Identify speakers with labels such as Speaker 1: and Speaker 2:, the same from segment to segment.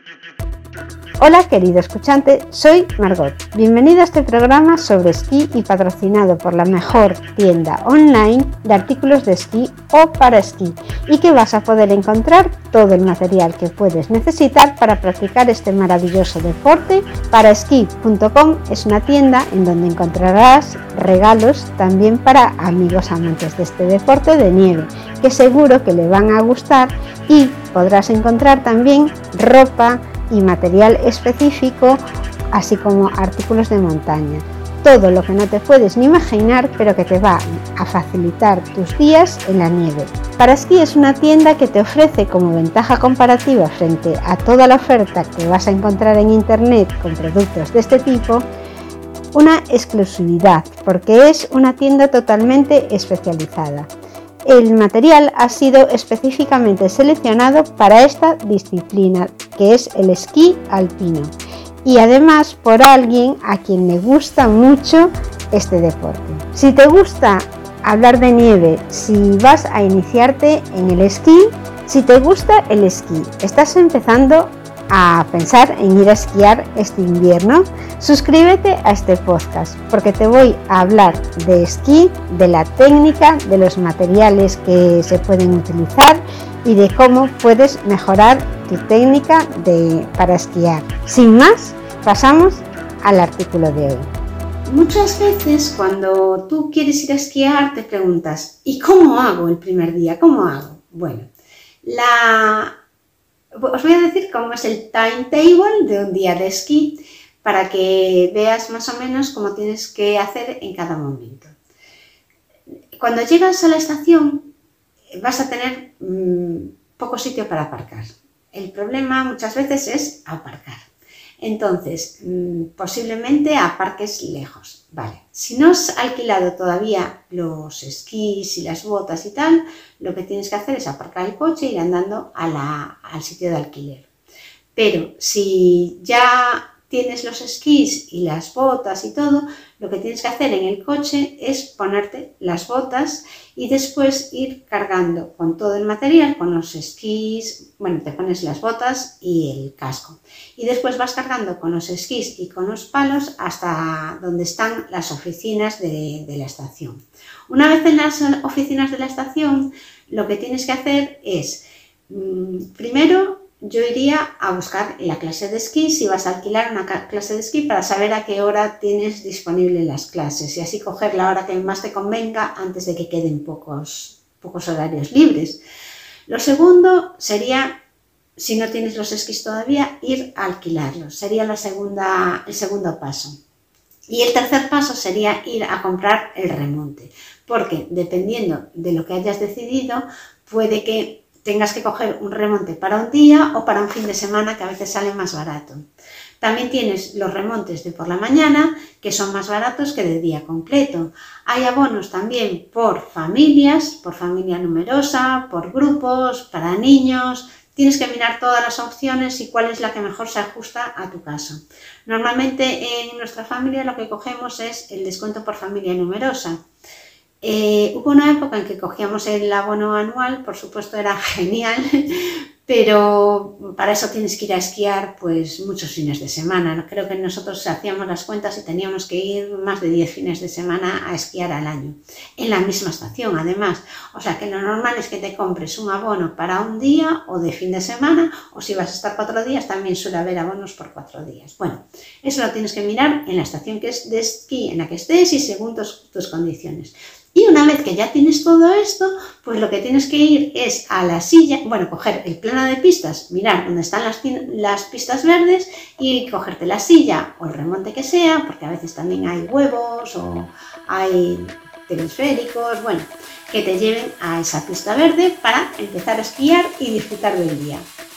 Speaker 1: Hola querido escuchante, soy Margot. Bienvenido a este programa sobre esquí y patrocinado por la mejor tienda online de artículos de esquí o para esquí, y que vas a poder encontrar todo el material que puedes necesitar para practicar este maravilloso deporte. Paraesquí.com es una tienda en donde encontrarás regalos también para amigos amantes de este deporte de nieve, que seguro que le van a gustar, y podrás encontrar también ropa y material específico, así como artículos de montaña. Todo lo que no te puedes ni imaginar, pero que te va a facilitar tus días en la nieve. Paraesquí es una tienda que te ofrece como ventaja comparativa frente a toda la oferta que vas a encontrar en internet con productos de este tipo, una exclusividad, porque es una tienda totalmente especializada. El material ha sido específicamente seleccionado para esta disciplina, que es el esquí alpino, y además por alguien a quien le gusta mucho este deporte. Si te gusta hablar de nieve, si vas a iniciarte en el esquí, si te gusta el esquí, estás empezando a pensar en ir a esquiar este invierno, suscríbete a este podcast, porque te voy a hablar de esquí, de la técnica, de los materiales que se pueden utilizar y de cómo puedes mejorar tu técnica para esquiar. Sin más, pasamos al artículo de hoy. Muchas veces cuando tú quieres ir a esquiar te preguntas, ¿y cómo hago el primer día? ¿Cómo hago? Bueno, os voy a decir cómo es el timetable de un día de esquí para que veas más o menos cómo tienes que hacer en cada momento. Cuando llegas a la estación vas a tener poco sitio para aparcar. El problema muchas veces es aparcar. Entonces, posiblemente aparques lejos. Vale. Si no has alquilado todavía los esquís y las botas y tal, lo que tienes que hacer es aparcar el coche e ir andando al sitio de alquiler. Pero si ya tienes los esquís y las botas y todo, lo que tienes que hacer en el coche es ponerte las botas y después ir cargando con todo el material, con los esquís, bueno, te pones las botas y el casco. Y después vas cargando con los esquís y con los palos hasta donde están las oficinas de la estación. Una vez en las oficinas de la estación, lo que tienes que hacer es, primero, yo iría a buscar la clase de esquí, si vas a alquilar una clase de esquí, para saber a qué hora tienes disponible las clases y así coger la hora que más te convenga antes de que queden pocos horarios libres. Lo segundo sería, si no tienes los esquís todavía, ir a alquilarlos. Sería el segundo paso. Y el tercer paso sería ir a comprar el remonte, porque dependiendo de lo que hayas decidido, puede que tengas que coger un remonte para un día o para un fin de semana, que a veces sale más barato. También tienes los remontes de por la mañana, que son más baratos que de día completo. Hay abonos también por familias, por familia numerosa, por grupos, para niños. Tienes que mirar todas las opciones y cuál es la que mejor se ajusta a tu caso. Normalmente en nuestra familia lo que cogemos es el descuento por familia numerosa. Hubo una época en que cogíamos el abono anual, por supuesto era genial, pero para eso tienes que ir a esquiar pues muchos fines de semana. Creo que nosotros hacíamos las cuentas y teníamos que ir más de 10 fines de semana a esquiar al año, en la misma estación además. O sea que lo normal es que te compres un abono para un día o de fin de semana, o si vas a estar 4 días también suele haber abonos por 4 días. Bueno, eso lo tienes que mirar en la estación que es de esquí en la que estés y según tus condiciones. Y una vez que ya tienes todo esto, pues lo que tienes que ir es a la silla, bueno, coger el plano de pistas, mirar dónde están las pistas verdes y cogerte la silla o el remonte que sea, porque a veces también hay huevos o hay telesféricos, bueno, que te lleven a esa pista verde para empezar a esquiar y disfrutar del día.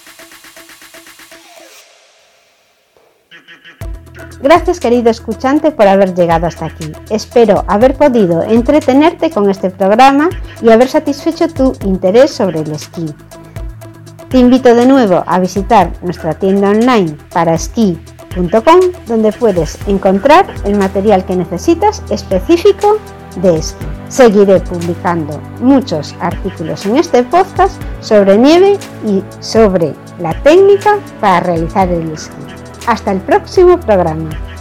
Speaker 1: Gracias, querido escuchante, por haber llegado hasta aquí. Espero haber podido entretenerte con este programa y haber satisfecho tu interés sobre el esquí. Te invito de nuevo a visitar nuestra tienda online paraesquí.com, donde puedes encontrar el material que necesitas específico de esquí. Seguiré publicando muchos artículos en este podcast sobre nieve y sobre la técnica para realizar el esquí. Hasta el próximo programa.